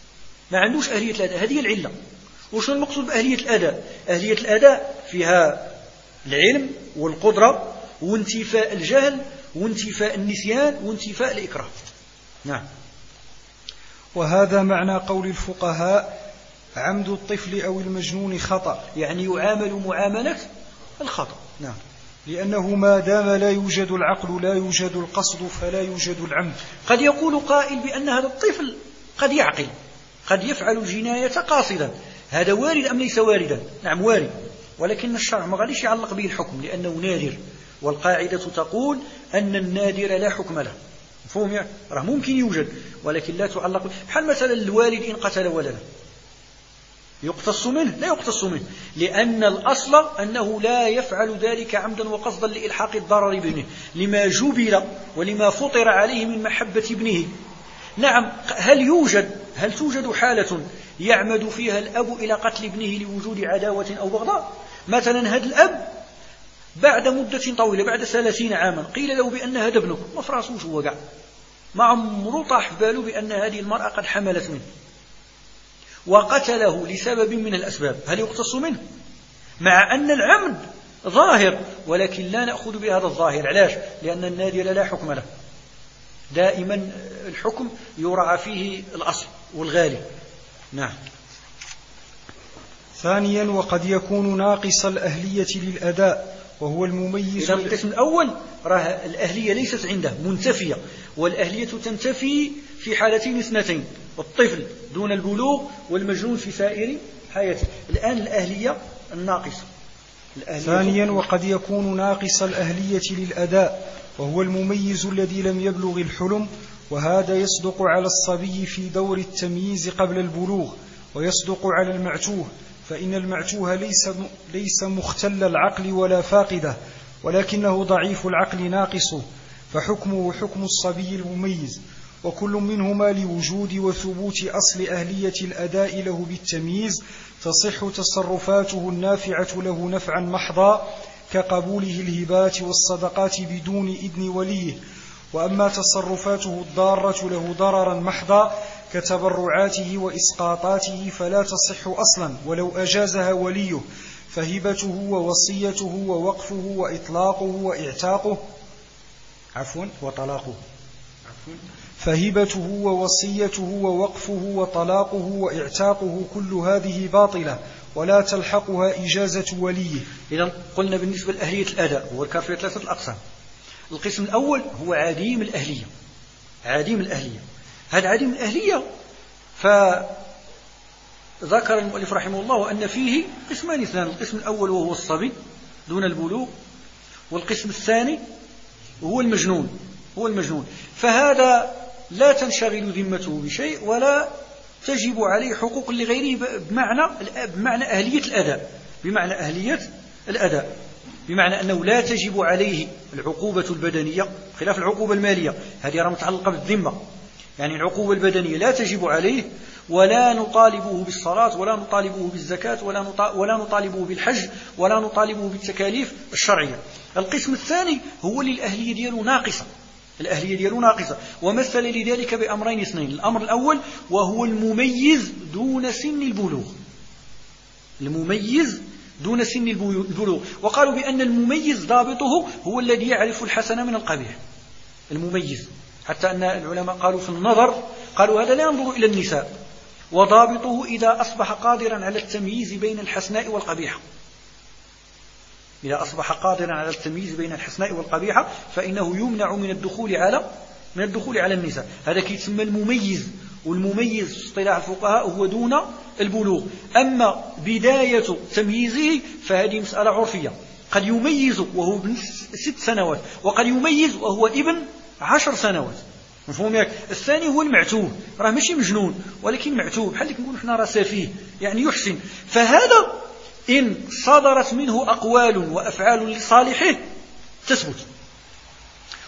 هذه العلة. وشنو المقصود بأهلية الأداء؟ أهلية الأداء فيها العلم والقدرة وانتفاء الجهل وانتفاء النسيان وانتفاء الإكراه. نعم. وهذا معنى قول الفقهاء: عمد الطفل أو المجنون خطأ، يعني يعامل معاملة الخطأ. نعم. لأنه ما دام لا يوجد العقل لا يوجد القصد فلا يوجد العمد. قد يقول قائل بأن هذا الطفل قد يعقل، قد يفعل الجناية قاصدا، هذا وارد أم ليس واردا؟ نعم وارد، ولكن الشرع ما غاديش يعلق به الحكم لأنه نادر، والقاعدة تقول أن النادر لا حكم له. مفهوم يعني؟ راه ممكن يوجد ولكن لا تعلق. بحال مثلا الوالد إن قتل ولدا يقتص منه؟ لا يقتص منه، لأن الأصل أنه لا يفعل ذلك عمدا وقصدا لإلحاق الضرر بابنه، لما جبل ولما فطر عليه من محبة ابنه. نعم. هل توجد حالة يعمد فيها الأب إلى قتل ابنه لوجود عداوة أو بغضاء؟ مثلا هذا الأب بعد مدة طويلة، بعد 30 عاما، قيل له بأن هذا ابنك، ما فراسوش هو قاع، ما عمرو طاح في باله بأن هذه المرأة قد حملت منه، وقتله لسبب من الأسباب، هل يقتص منه؟ مع أن العمد ظاهر، ولكن لا نأخذ بهذا الظاهر. علاش؟ لأن النادر لا حكم له، دائما الحكم يراعى فيه الأصل والغالب. نعم. ثانيا، وقد يكون ناقص الأهلية للأداء وهو المميز. إذا القسم الأول راه الأهلية ليست عنده، منتفية، والأهلية تنتفي في حالتين اثنتين: الطفل دون البلوغ والمجنون في سائر حياته. الآن الأهلية الناقصة. ثانيا، وقد يكون ناقص الأهلية للأداء وهو المميز الذي لم يبلغ الحلم، وهذا يصدق على الصبي في دور التمييز قبل البلوغ، ويصدق على المعتوه، فإن المعتوه ليس مختل العقل ولا فاقده، ولكنه ضعيف العقل ناقصه، فحكمه حكم الصبي المميز، وكل منهما لوجود وثبوت أصل أهلية الأداء له بالتمييز تصح تصرفاته النافعة له نفعا محضا كقبوله الهبات والصدقات بدون إذن وليه، وأما تصرفاته الضارة له ضررا محضا كتبرعاته وإسقاطاته فلا تصح أصلا ولو أجازها وليه، فهبته ووصيته ووقفه وإطلاقه وإعتاقه وطلاقه فهبته ووصيته ووقفه وطلاقه وإعتاقه كل هذه باطلة ولا تلحقها إجازة وليه. إذا قلنا بالنسبة لأهلية الأداء هو الكافر 3 الأقسام. القسم الأول هو عديم الأهلية. هذا عديم الأهلية فذكر المؤلف رحمه الله أن فيه قسمان اثنان: القسم الأول وهو الصبي دون البلوغ، والقسم الثاني هو المجنون. فهذا لا تنشغل ذمته بشيء ولا تجب عليه حقوق لغيره بمعنى أهلية الأداء، بمعنى أنه لا تجب عليه العقوبة البدنية خلاف العقوبة المالية، هذه راه متعلقة بالذمة. يعني العقوبة البدنية لا تجب عليه، ولا نطالبه بالصلاة ولا نطالبه بالزكاة ولا نطالبه بالحج ولا نطالبه بالتكاليف الشرعية. القسم الثاني هو للأهلية ديالو ناقصة، ومثل لذلك بأمرين اثنين: الأمر الأول وهو المميز دون سن البلوغ، وقالوا بأن المميز ضابطه هو الذي يعرف الحسن من القبيح، المميز، حتى أن العلماء قالوا في النظر قالوا هذا لا ينظر إلى النساء، وضابطه إذا أصبح قادرا على التمييز بين الحسناء والقبيحة. إذا أصبح قادرا على التمييز بين الحسناء والقبيحة فإنه يمنع من الدخول على النساء. هذا كيتسمى المميز، والمميز في اصطلاح الفقهاء هو دون البلوغ. أما بداية تمييزه فهذه مسألة عرفية، قد يميز وهو ابن 6 سنوات، وقد يميز وهو ابن 10 سنوات. مفهوم ياك؟ الثاني هو المعتوه، راه ماشي مجنون ولكن معتوه، بحال اللي كنقولوا حنا راه سفيه، يعني يحسن. فهذا إن صدرت منه أقوال وأفعال لصالحه تثبت،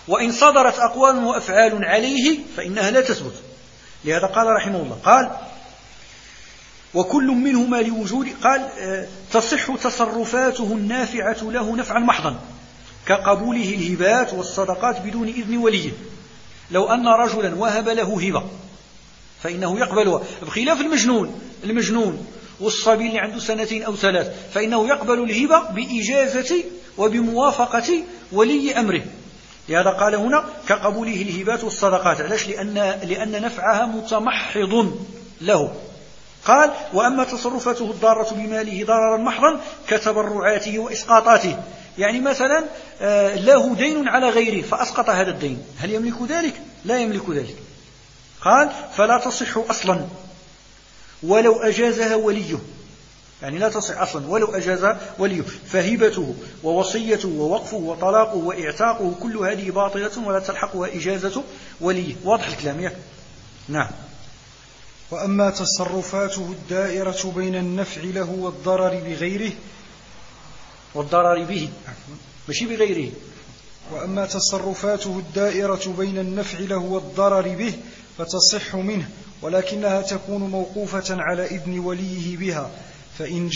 وإن صدرت أقوال وأفعال عليه فإنها لا تثبت. لهذا قال رحمه الله قال وكل منهما لوجود قال تصح تصرفاته النافعة له نفعا محضا كقبوله الهبات والصدقات بدون إذن وليه. لو أن رجلا وهب له هبة فإنه يقبلها، بخلاف المجنون والصبي اللي عنده 2 أو 3 فإنه يقبل الهبة بإجازة وبموافقة ولي أمره. لهذا قال هنا كقبوله الهبات والصدقات. علاش؟ لأن نفعها متمحض له. قال وأما تصرفاته الضارة بماله ضررا محضا كتبرعاته وإسقاطاته، يعني مثلا له دين على غيره فأسقط هذا الدين، هل يملك ذلك؟ لا يملك ذلك. قال فلا تصح أصلا ولو أجازها وليه، يعني لا تصح أصلا ولو أجازها وليه، فهبته ووصيته ووقفه وطلاقه وإعتاقه كل هذه باطلة ولا تلحقها إجازة وليه. واضح الكلام؟ نعم. وأما تصرفاته الدائرة بين النفع له والضرر بغيره والضرر به ماشي بغيره. وأما تصرفاته الدائرة بين النفع له والضرر به فتصح منه، ولكنها تكون موقوفة على إذن وليه بها، فإن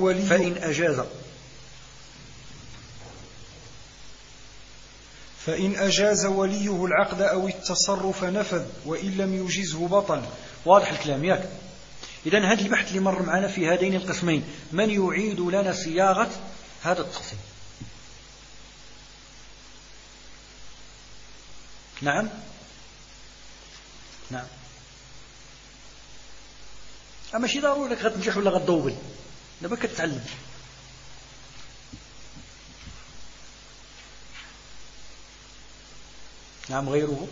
أجاز وليه العقد أو التصرف نفذ، وإن لم يجزه بطل. واضح الكلام ياك؟ إذن هذا البحث اللي مر معنا في هذين القسمين، من يعيد لنا صياغة هذا التقسيم؟ نعم أما شي ضروري لك غتنجح ولا غتضوبل، دابا كتتعلم. نعم غيره.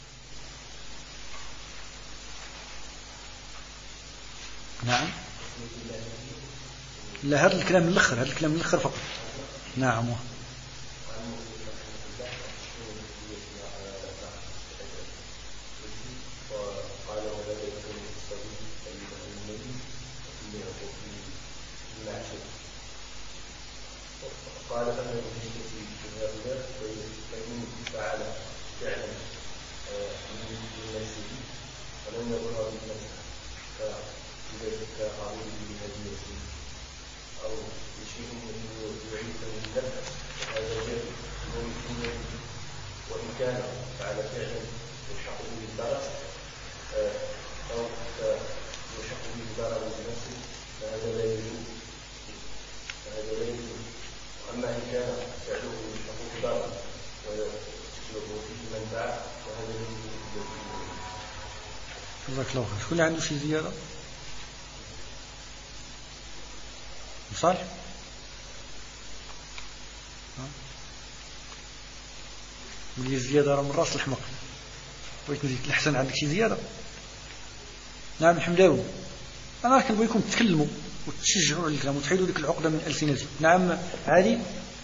نعم لا هذا الكلام الأخر فقط. نعم قال فما يجب في هؤلاء فإن فعل فعلا من نفسه ولم يضر بنفسه كقابله بهديته أو بشيء يعيد له النفع هذا جائز وإن كان فعل فعلا يلحق به الضرر أو يلحق به الضرر بنفسه فهذا لا يجوز. أما إن كان فعله يلحق ضرر ويطلب فيه منفعة فهذا لا يجوز. جزاك الله خير. شكون عنده شي زيادة؟ صالح؟ قول لي الزيادة راه من راس الحمق. بغيت نزيد الحسن عندك شي زيادة؟ نعم الحمداوي. أنا كنبغيكم تتكلموا وتشجعوا على الكلام وتحيدوا ديك العقدة من ألسنتكم. نعم عادي.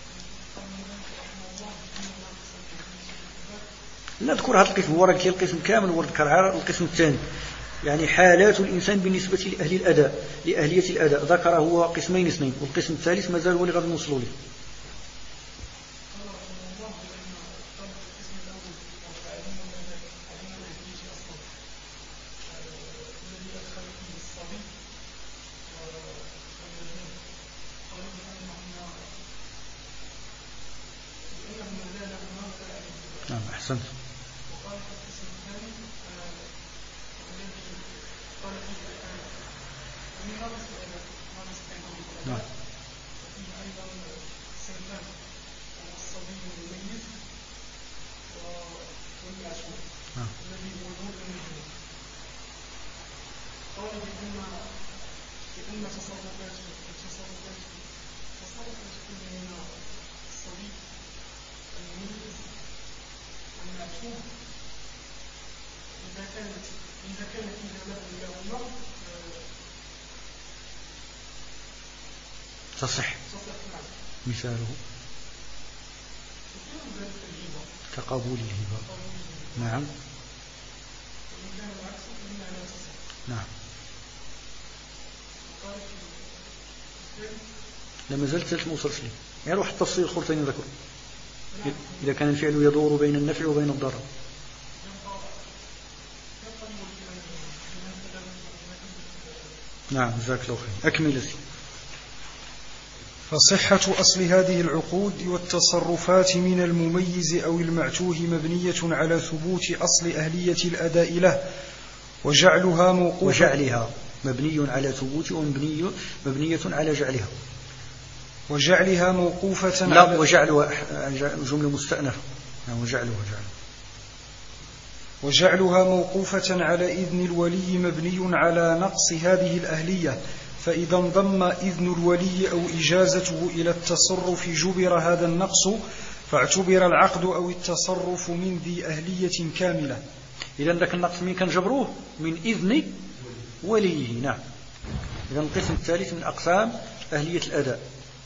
نذكر هذا القسم ورد كي القسم كامل وذكر القسم الثاني، يعني حالات الإنسان بالنسبة لأهل الأداء لأهلية الأداء، ذكر هو قسمين اثنين، والقسم الثالث مازال هو اللي غادي نوصلوا له. نعم أحسنت. نعم. إذا كانت إجابة تصح. مثاله كقبول الهبة. نعم نعم. لما زلت ما وصلش لي، يعني روح التفصيل الخرطاني ذكره. إذا كان الفعل يدور بين النفع وبين الضرر. نعم جزاك الله خير. أكمل. فصحة أصل هذه العقود والتصرفات من المميز أو المعتوه مبنية على ثبوت أصل أهلية الأداء له وجعلها موقوفة وجعلها مبني على ثبوت مبنية على جعلها وجعلها موقوفة لا على وجعلها جملة مستأنفة. وجعلها موقوفة على إذن الولي مبني على نقص هذه الأهلية، فإذا انضم إذن الولي أو إجازته إلى التصرف جبر هذا النقص فاعتبر العقد أو التصرف من ذي أهلية كاملة. إذا ذاك النقص من كان جبروه من إذن وليه. نعم. إذا القسم الثالث من أقسام أهلية الأداء.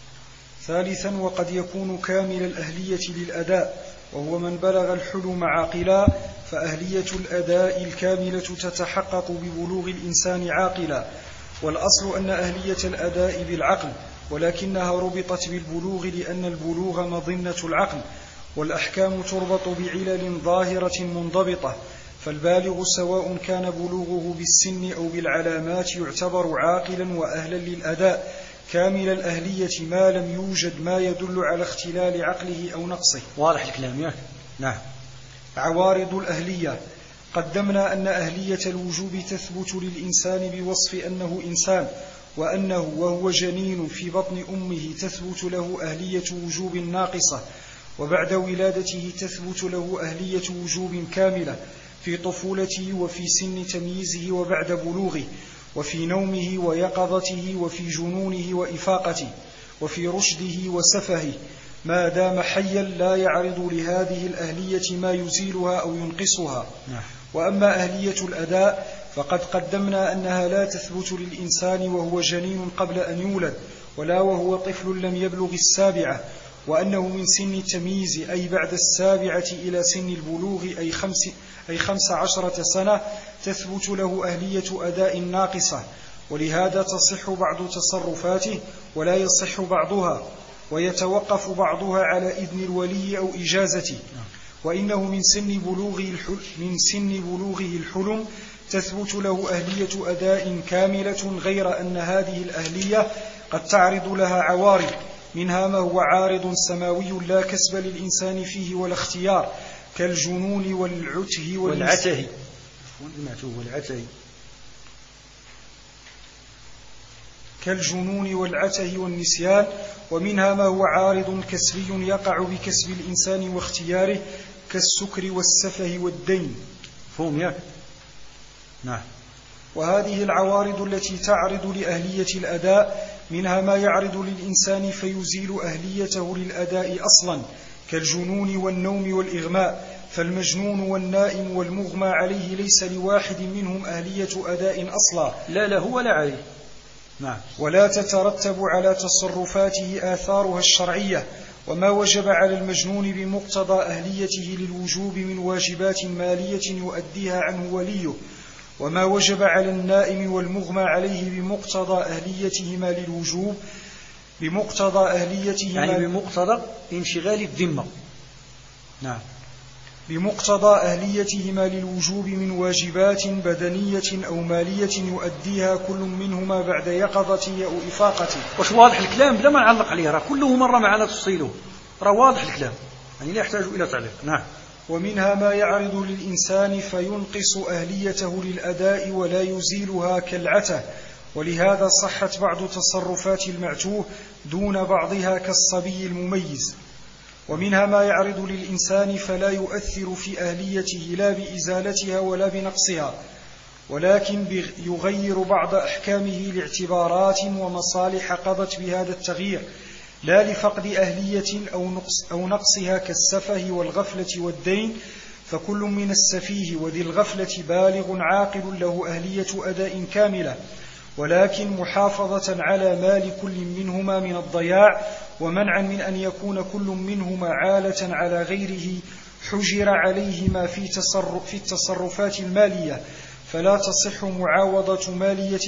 ثالثا وقد يكون كامل الأهلية للأداء وهو من بلغ الحلم عاقلا، فأهلية الأداء الكاملة تتحقق ببلوغ الإنسان عاقلا، والأصل أن أهلية الأداء بالعقل، ولكنها ربطت بالبلوغ لأن البلوغ مظنة العقل، والأحكام تربط بعلل ظاهرة منضبطة، فالبالغ سواء كان بلوغه بالسن أو بالعلامات يعتبر عاقلا وأهلا للأداء كامل الأهلية ما لم يوجد ما يدل على اختلال عقله أو نقصه. واضح الكلام ياك؟ نعم. عوارض الأهلية. قدمنا أن أهلية الوجوب تثبت للإنسان بوصف أنه إنسان، وأنه وهو جنين في بطن أمه تثبت له أهلية وجوب ناقصة، وبعد ولادته تثبت له أهلية وجوب كاملة في طفولته وفي سن تمييزه وبعد بلوغه، وفي نومه ويقظته وفي جنونه وإفاقته، وفي رشده وسفهه، ما دام حيا لا يعرض لهذه الأهلية ما يزيلها أو ينقصها. وأما أهلية الأداء فقد قدمنا أنها لا تثبت للإنسان وهو جنين قبل أن يولد، ولا وهو طفل لم يبلغ السابعة، وأنه من سن التمييز أي بعد السابعة إلى سن البلوغ أي 15 سنة تثبت له أهلية أداء ناقصة، ولهذا تصح بعض تصرفاته ولا يصح بعضها، ويتوقف بعضها على إذن الولي أو إجازته. وإنه من سن بلوغه الحلم تثبت له أهلية أداء كاملة، غير أن هذه الأهلية قد تعرض لها عوارض، منها ما هو عارض سماوي لا كسب للإنسان فيه ولا اختيار، كالجنون والعته والنسيان، ومنها ما هو عارض كسبي يقع بكسب الإنسان واختياره، كالسكر والسفه والدين. فهم ياك؟ نعم. وهذه العوارض التي تعرض لأهلية الأداء منها ما يعرض للإنسان فيزيل أهليته للأداء أصلا، كالجنون والنوم والإغماء، فالمجنون والنائم والمغمى عليه ليس لواحد منهم أهلية أداء أصلا، لا له ولا عليه. نعم. ولا تترتب على تصرفاته آثارها الشرعية. وما وجب على المجنون بمقتضى أهليته للوجوب من واجبات مالية يؤديها عنه وليه، وما وجب على النائم والمغمى عليه بمقتضى أهليتهما للوجوب يعني بمقتضى انشغال الذمة. نعم. بمقتضى أهليتهما للوجوب من واجبات بدنية أو مالية يؤديها كل منهما بعد يقظته أو إفاقته. وش واضح الكلام بلا ما نعلق عليه، راه كله مرة معنا تفصيله، راه واضح الكلام يعني لا يحتاج إلى تعليق. نعم. ومنها ما يعرض للإنسان فينقص أهليته للأداء ولا يزيلها كالعته، ولهذا صحت بعض تصرفات المعتوه دون بعضها كالصبي المميز. ومنها ما يعرض للإنسان فلا يؤثر في أهليته لا بإزالتها ولا بنقصها، ولكن يغير بعض أحكامه لاعتبارات ومصالح قضت بهذا التغيير، لا لفقد أهلية أو نقصها كالسفه والغفلة والدين، فكل من السفيه وذي الغفلة بالغ عاقل له أهلية أداء كاملة، ولكن محافظة على مال كل منهما من الضياع، ومنعا من أن يكون كل منهما عالة على غيره حجر عليهما في التصرفات المالية، فلا تصح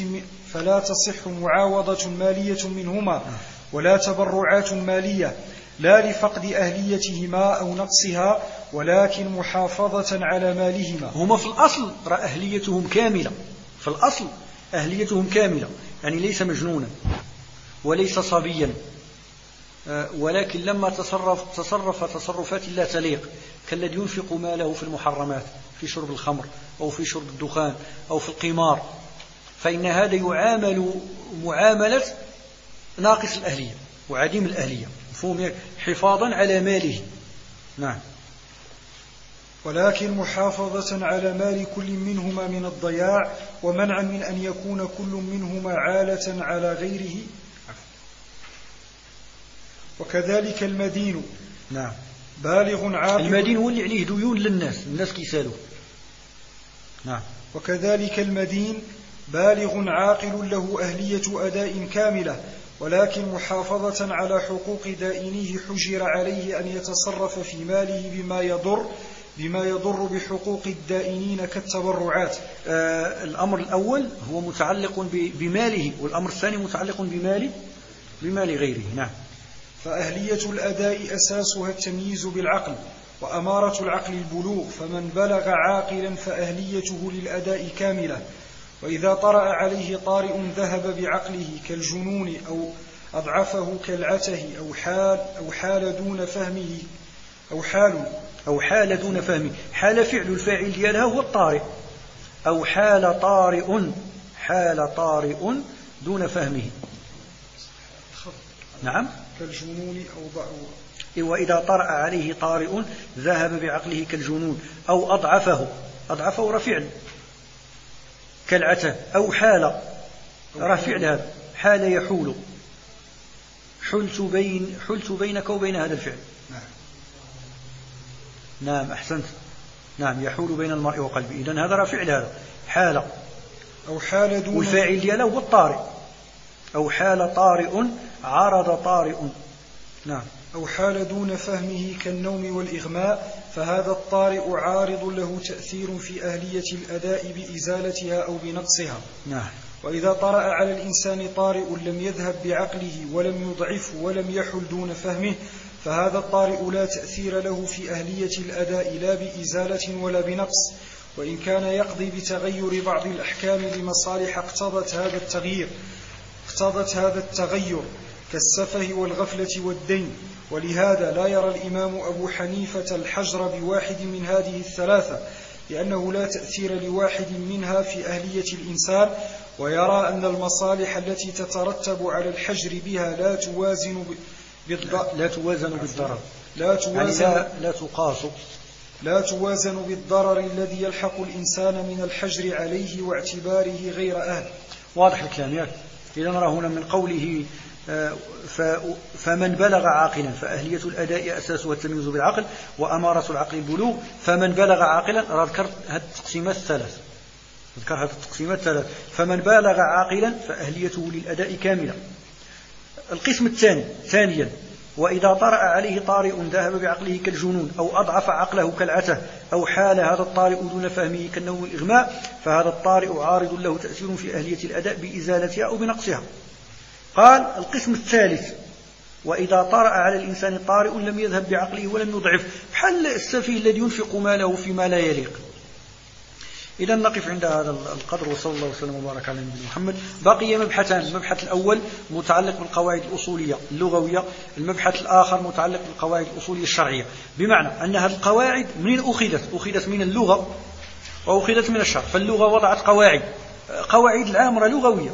معاوضة مالية منهما ولا تبرعات مالية، لا لفقد أهليتهما أو نقصها، ولكن محافظة على مالهما. هما في الأصل أهليتهم كاملة، في الأصل أهليتهم كاملة، يعني ليس مجنونا وليس صبيا، ولكن لما تصرف تصرفات لا تليق، كالذي ينفق ماله في المحرمات، في شرب الخمر أو في شرب الدخان أو في القمار، فإن هذا يعامل معاملة ناقص الأهلية وعديم الأهلية، مفهوم، حفاظا على ماله. نعم. ولكن محافظة على مال كل منهما من الضياع، ومنعا من أن يكون كل منهما عالة على غيره. وكذلك المدين. نعم. بالغ عاقل. المدين هو اللي عليه ديون للناس، الناس كيسالوه. نعم. وكذلك المدين بالغ عاقل له أهلية أداء كاملة، ولكن محافظة على حقوق دائنيه حجر عليه أن يتصرف في ماله بما يضر بحقوق الدائنين كالتبرعات. الأمر الأول هو متعلق بماله، والأمر الثاني متعلق بمال غيره. نعم. فأهلية الأداء أساسها التمييز بالعقل، وأمارة العقل البلوغ، فمن بلغ عاقلا فأهليته للأداء كاملة. وإذا طرأ عليه طارئ ذهب بعقله كالجنون أو أضعفه كالعته أو حال دون فهمه أو حال دون فهمه. حال فعل الفاعل ديالها هو الطارئ، أو حال طارئ دون فهمه. نعم. كالجنون أو ضعف. وإذا طرأ عليه طارئ ذهب بعقله كالجنون أو أضعفه رفعل كالعته، أو حال رفعل، هذا حال يحول، حلت بينك وبين هذا الفعل. نعم أحسنت. نعم، يحول بين المرء وقلبه، إذن هذا رفعل، هذا حال، أو حال دون، والفاعل دياله هو الطارئ، أو حال طارئ عرض طارئ. نعم. أو حال دون فهمه كالنوم والإغماء، فهذا الطارئ عارض له تأثير في أهلية الأداء بإزالتها أو بنقصها. نعم. وإذا طرأ على الإنسان طارئ لم يذهب بعقله ولم يضعفه ولم يحل دون فهمه، فهذا الطارئ لا تأثير له في أهلية الأداء لا بإزالة ولا بنقص، وإن كان يقضي بتغير بعض الأحكام لمصالح اقتضت هذا التغير كالسفه والغفلة والدين. ولهذا لا يرى الإمام أبو حنيفة الحجر بواحد من هذه الثلاثة، لأنه لا تأثير لواحد منها في أهلية الإنسان، ويرى أن المصالح التي تترتب على الحجر بها لا توازن بالضرر، لا توازن بالضرر الذي يلحق الإنسان من الحجر عليه واعتباره غير أهل. واضح الكلام. إذا نرى هنا من قوله فمن بلغ عاقلا فأهلية الأداء أساسها التمييز بالعقل، وأمارة العقل البلوغ. فمن بلغ عاقلا، ذكر هذه التقسيمات الثلاث، فمن بلغ عاقلا فأهليته للأداء كاملة. القسم الثاني، ثانيا، وإذا طرأ عليه طارئ ذهب بعقله كالجنون أو أضعف عقله كالعته، أو حال هذا الطارئ دون فهمه كالنوم والإغماء، فهذا الطارئ عارض له تأثير في أهلية الأداء بإزالتها أو بنقصها. قال القسم الثالث: وإذا طرأ على الإنسان طارئ لم يذهب بعقله ولم يضعف، بحال السفيه الذي ينفق ماله فيما لا يليق. إذا نقف عند هذا القدر، وصلى الله وسلم وبارك على نبينا محمد. بقي مبحثان: المبحث الأول متعلق بالقواعد الأصولية اللغوية، المبحث الآخر متعلق بالقواعد الأصولية الشرعية، بمعنى أن هذه القواعد منين أخذت من اللغة وأخذت من الشرع. فاللغة وضعت قواعد العامة لغوية،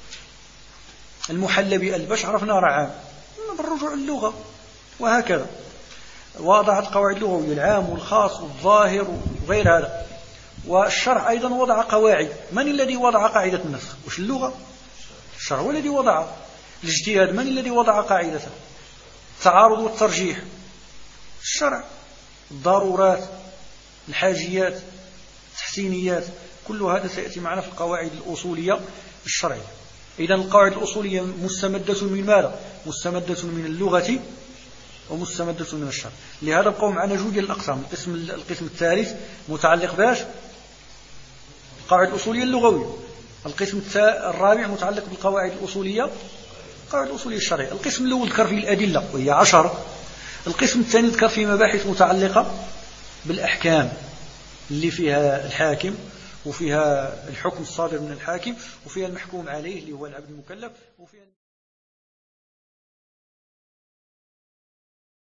المحل بألبش عرفنا رعام بالرجوع اللغة، وهكذا وضعت قواعد لغوية العام والخاص والظاهر وغير هذا. والشرع أيضا وضع قواعد. من الذي وضع قاعدة النسخ؟ وش اللغة؟ الشرع هو الذي وضعها. الاجتهاد من الذي وضع قاعدته؟ التعارض والترجيح الشرع. الضرورات، الحاجيات، التحسينيات، كل هذا سيأتي معنا في القواعد الأصولية الشرعية. إذن القواعد الأصولية مستمدة من ماذا؟ مستمدة من اللغة ومستمدة من الشرع. لهذا بقوا معنا جوج الأقسام. القسم الثالث متعلق باش؟ القواعد الأصولية اللغوية. القسم الرابع متعلق بالقواعد الأصولية، القواعد الأصولية الشرعية. القسم الأول ذكر فيه الأدلة وهي 10، القسم الثاني ذكر فيه مباحث متعلقة بالأحكام اللي فيها الحاكم، وفيها الحكم الصادر من الحاكم، وفيها المحكوم عليه اللي هو العبد المكلف، وفيها